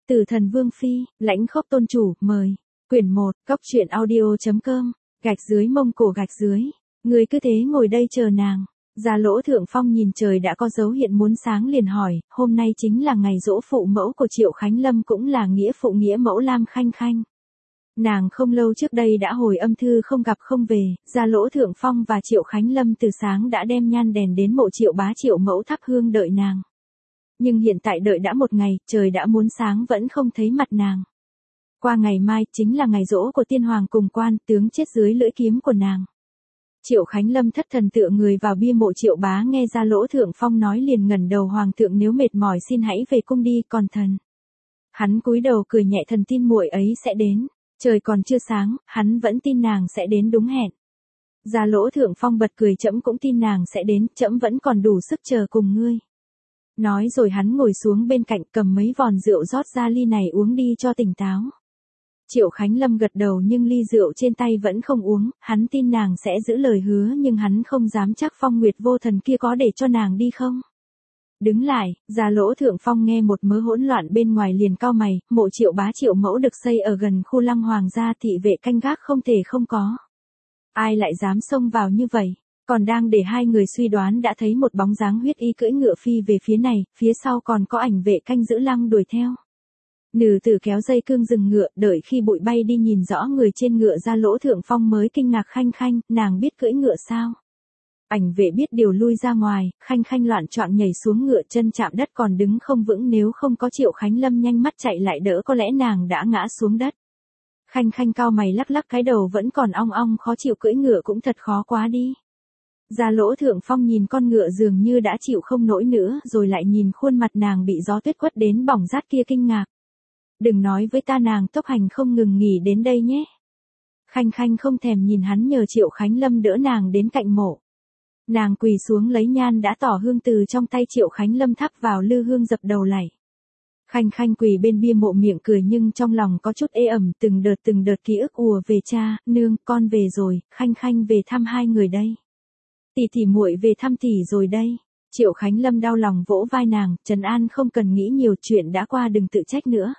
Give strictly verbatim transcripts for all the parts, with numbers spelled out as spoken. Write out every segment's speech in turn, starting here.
Tử Thần Vương Phi, Lãnh Khốc Tôn Chủ, mời. Quyển một, Cóc Truyện Audio.com, gạch dưới Mông Cổ gạch dưới. Người cứ thế ngồi đây chờ nàng. Gia Lỗ Thượng Phong nhìn trời đã có dấu hiện muốn sáng liền hỏi, hôm nay chính là ngày giỗ phụ mẫu của Triệu Khánh Lâm, cũng là nghĩa phụ nghĩa mẫu Lam Khanh Khanh. Nàng không lâu trước đây đã hồi âm thư không gặp không về, Gia Lỗ Thượng Phong và Triệu Khánh Lâm từ sáng đã đem nhang đèn đến mộ Triệu bá Triệu mẫu thắp hương đợi nàng. Nhưng hiện tại đợi đã một ngày, trời đã muốn sáng vẫn không thấy mặt nàng. Qua ngày mai chính là ngày giỗ của tiên hoàng cùng quan tướng chết dưới lưỡi kiếm của nàng. Triệu Khánh Lâm thất thần tựa người vào bia mộ Triệu bá, nghe Gia Lỗ Thượng Phong nói liền ngẩng đầu, hoàng thượng nếu mệt mỏi xin hãy về cung đi, còn thần. Hắn cúi đầu cười nhẹ, thần tin muội ấy sẽ đến. Trời còn chưa sáng, hắn vẫn tin nàng sẽ đến đúng hẹn. Gia Lỗ Thượng Phong bật cười, trẫm cũng tin nàng sẽ đến, trẫm vẫn còn đủ sức chờ cùng ngươi. Nói rồi hắn ngồi xuống bên cạnh, cầm mấy vòn rượu rót ra ly này uống đi cho tỉnh táo. Triệu Khánh Lâm gật đầu nhưng ly rượu trên tay vẫn không uống, hắn tin nàng sẽ giữ lời hứa nhưng hắn không dám chắc Phong Nguyệt Vô Thần kia có để cho nàng đi không. Đứng lại, Gia Lỗ Thượng Phong nghe một mớ hỗn loạn bên ngoài liền cau mày, mộ Triệu bá Triệu mẫu được xây ở gần khu lăng hoàng gia, thị vệ canh gác không thể không có. Ai lại dám xông vào như vậy? Còn đang để hai người suy đoán đã thấy một bóng dáng huyết y cưỡi ngựa phi về phía này, phía sau còn có ảnh vệ canh giữ lăng đuổi theo. Nữ tử kéo dây cương dừng ngựa, đợi khi bụi bay đi nhìn rõ người trên ngựa Gia Lỗ Thượng Phong mới kinh ngạc, Khanh Khanh, nàng biết cưỡi ngựa sao? Ảnh vệ biết điều lui ra ngoài, Khanh Khanh loạn choạng nhảy xuống ngựa, chân chạm đất còn đứng không vững, nếu không có Triệu Khánh Lâm nhanh mắt chạy lại đỡ có lẽ nàng đã ngã xuống đất. Khanh Khanh cau mày lắc lắc cái đầu vẫn còn ong ong khó chịu, cưỡi ngựa cũng thật khó quá đi. Gia Lỗ Thượng Phong nhìn con ngựa dường như đã chịu không nổi nữa, rồi lại nhìn khuôn mặt nàng bị gió tuyết quất đến bỏng rát kia kinh ngạc. Đừng nói với ta nàng tốc hành không ngừng nghỉ đến đây nhé. Khanh Khanh không thèm nhìn hắn, nhờ Triệu Khánh Lâm đỡ nàng đến cạnh mộ. Nàng quỳ xuống lấy nhan đã tỏ hương từ trong tay Triệu Khánh Lâm thắp vào lư hương, dập đầu lạy. Khanh Khanh quỳ bên bia mộ miệng cười nhưng trong lòng có chút ê ẩm, từng đợt từng đợt ký ức ùa về, cha, nương, con về rồi, Khanh Khanh về thăm hai người đây. Tỷ tỷ muội về thăm tỷ rồi đây. Triệu Khánh Lâm đau lòng vỗ vai nàng, trấn an, không cần nghĩ nhiều, chuyện đã qua đừng tự trách nữa.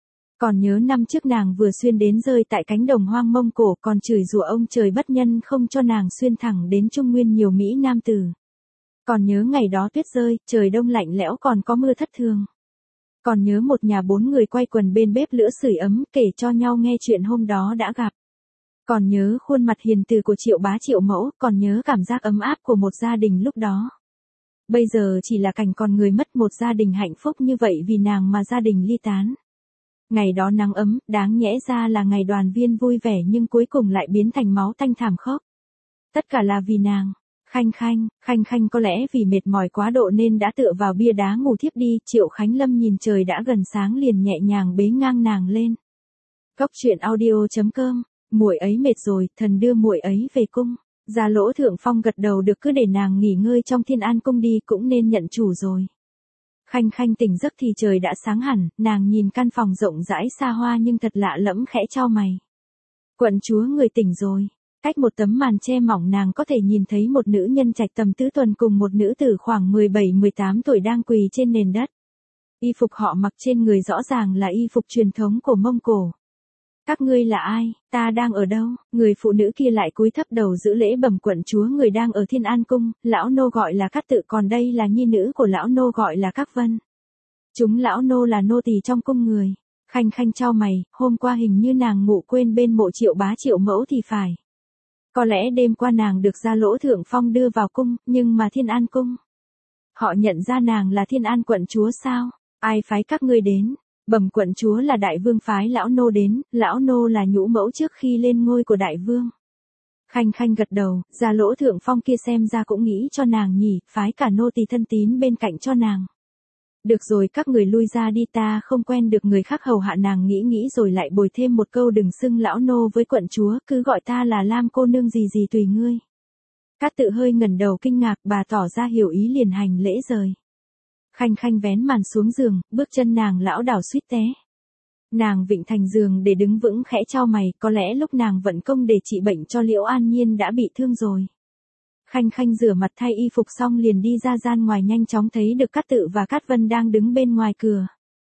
Còn nhớ năm trước nàng vừa xuyên đến rơi tại cánh đồng hoang Mông Cổ, còn chửi rủa ông trời bất nhân không cho nàng xuyên thẳng đến Trung Nguyên nhiều Mỹ Nam tử. Còn nhớ ngày đó tuyết rơi, trời đông lạnh lẽo còn có mưa thất thường. Còn nhớ một nhà bốn người quay quần bên bếp lửa sưởi ấm kể cho nhau nghe chuyện hôm đó đã gặp. Còn nhớ khuôn mặt hiền từ của Triệu bá Triệu mẫu, còn nhớ cảm giác ấm áp của một gia đình lúc đó. Bây giờ chỉ là cảnh còn người mất, một gia đình hạnh phúc như vậy vì nàng mà gia đình ly tán. Ngày đó nắng ấm, đáng nhẽ ra là ngày đoàn viên vui vẻ nhưng cuối cùng lại biến thành máu tanh thảm khốc. Tất cả là vì nàng. Khanh Khanh, Khanh Khanh có lẽ vì mệt mỏi quá độ nên đã tựa vào bia đá ngủ thiếp đi. Triệu Khánh Lâm nhìn trời đã gần sáng liền nhẹ nhàng bế ngang nàng lên. Cóc Truyện Audio.com, muội ấy mệt rồi, thần đưa muội ấy về cung. Gia Lỗ Thượng Phong gật đầu, được, cứ để nàng nghỉ ngơi trong Thiên An cung đi, cũng nên nhận chủ rồi. Khanh Khanh tỉnh giấc thì trời đã sáng hẳn, nàng nhìn căn phòng rộng rãi xa hoa nhưng thật lạ lẫm, khẽ chau mày. Quận chúa người tỉnh rồi. Cách một tấm màn che mỏng nàng có thể nhìn thấy một nữ nhân trạch tầm tứ tuần cùng một nữ tử khoảng mười bảy mười tám tuổi đang quỳ trên nền đất. Y phục họ mặc trên người rõ ràng là y phục truyền thống của Mông Cổ. Các ngươi là ai, ta đang ở đâu? Người phụ nữ kia lại cúi thấp đầu giữ lễ bẩm, quận chúa người đang ở Thiên An cung, lão nô gọi là Cát Tự, còn đây là nhi nữ của lão nô gọi là Các Vân. Chúng lão nô là nô tỳ trong cung người. Khanh Khanh chau mày, hôm qua hình như nàng ngủ quên bên mộ Triệu bá Triệu mẫu thì phải. Có lẽ đêm qua nàng được Gia Lỗ Thượng Phong đưa vào cung, nhưng mà Thiên An cung. Họ nhận ra nàng là Thiên An quận chúa sao? Ai phái các ngươi đến? Bẩm quận chúa là đại vương phái lão nô đến, lão nô là nhũ mẫu trước khi lên ngôi của đại vương. Khanh Khanh gật đầu, Gia Lỗ Thượng Phong kia xem ra cũng nghĩ cho nàng nhỉ, phái cả nô tỳ thân tín bên cạnh cho nàng. Được rồi, các người lui ra đi, ta không quen được người khác hầu hạ nàng. Nghĩ nghĩ rồi lại bồi thêm một câu, đừng xưng lão nô với quận chúa, cứ gọi ta là Lam cô nương gì gì tùy ngươi. Cát Tự hơi ngẩng đầu kinh ngạc, bà tỏ ra hiểu ý liền hành lễ rời. Khanh Khanh vén màn xuống giường, bước chân nàng lão đảo suýt té. Nàng vịnh thành giường để đứng vững, khẽ chau mày, có lẽ lúc nàng vận công để trị bệnh cho Liễu An Nhiên đã bị thương rồi. Khanh Khanh rửa mặt thay y phục xong liền đi ra gian ngoài, nhanh chóng thấy được Cát Tự và Cát Vân đang đứng bên ngoài cửa.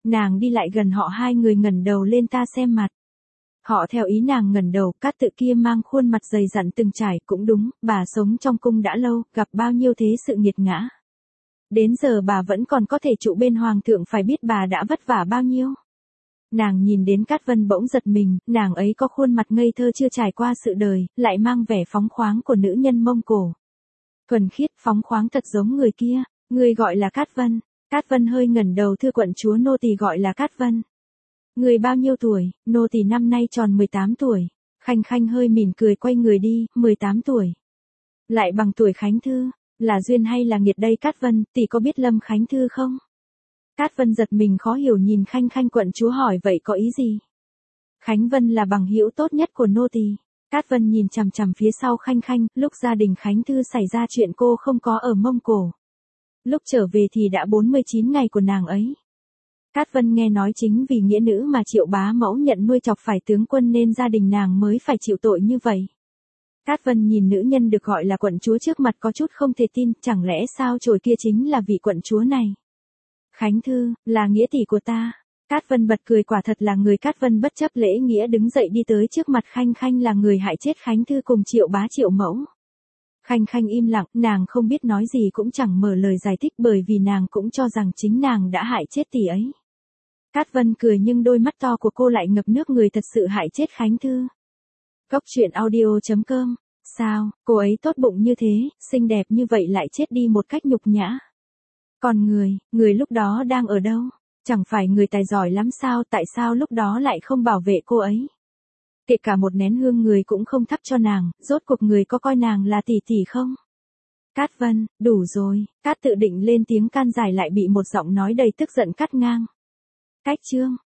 Nàng đi lại gần họ hai người ngẩng đầu lên ta xem mặt. Họ theo ý nàng ngẩng đầu, Cát Tự kia mang khuôn mặt dày dặn từng trải, cũng đúng, bà sống trong cung đã lâu, gặp bao nhiêu thế sự nghiệt ngã. Đến giờ bà vẫn còn có thể trụ bên hoàng thượng, phải biết bà đã vất vả bao nhiêu. Nàng nhìn đến Cát Vân bỗng giật mình, nàng ấy có khuôn mặt ngây thơ chưa trải qua sự đời, lại mang vẻ phóng khoáng của nữ nhân Mông Cổ. Thuần khiết phóng khoáng thật giống người kia, người gọi là Cát Vân. Cát Vân hơi ngẩng đầu, thưa quận chúa, nô tỳ gọi là Cát Vân. Người bao nhiêu tuổi? Nô tỳ năm nay tròn mười tám tuổi. Khanh Khanh hơi mỉm cười quay người đi, mười tám tuổi. Lại bằng tuổi Khánh Thư, là duyên hay là nghiệt đây Cát Vân, tỷ có biết Lâm Khánh Thư không? Cát Vân giật mình khó hiểu nhìn Khanh Khanh, quận chúa hỏi vậy có ý gì? Khánh Vân là bằng hữu tốt nhất của nô tỳ. Cát Vân nhìn chằm chằm phía sau Khanh Khanh, lúc gia đình Khánh Thư xảy ra chuyện cô không có ở Mông Cổ. Lúc trở về thì đã bốn mươi chín ngày của nàng ấy. Cát Vân nghe nói chính vì nghĩa nữ mà Triệu bá mẫu nhận nuôi chọc phải tướng quân nên gia đình nàng mới phải chịu tội như vậy. Cát Vân nhìn nữ nhân được gọi là quận chúa trước mặt có chút không thể tin, chẳng lẽ sao chổi kia chính là vị quận chúa này? Khánh Thư, là nghĩa tỷ của ta. Cát Vân bật cười, quả thật là người. Cát Vân bất chấp lễ nghĩa đứng dậy đi tới trước mặt Khanh Khanh, là người hại chết Khánh Thư cùng Triệu bá Triệu mẫu. Khanh Khanh im lặng, nàng không biết nói gì cũng chẳng mở lời giải thích bởi vì nàng cũng cho rằng chính nàng đã hại chết tỷ ấy. Cát Vân cười nhưng đôi mắt to của cô lại ngập nước, người thật sự hại chết Khánh Thư. Góc truyện audio chấm com. Sao, cô ấy tốt bụng như thế, xinh đẹp như vậy lại chết đi một cách nhục nhã. Còn người, người lúc đó đang ở đâu? Chẳng phải người tài giỏi lắm sao, tại sao lúc đó lại không bảo vệ cô ấy? Kể cả một nén hương người cũng không thắp cho nàng, rốt cuộc người có coi nàng là tỷ tỷ không? Cát Vân, đủ rồi. Cát Tự định lên tiếng can giải lại bị một giọng nói đầy tức giận cắt ngang. Cách chương.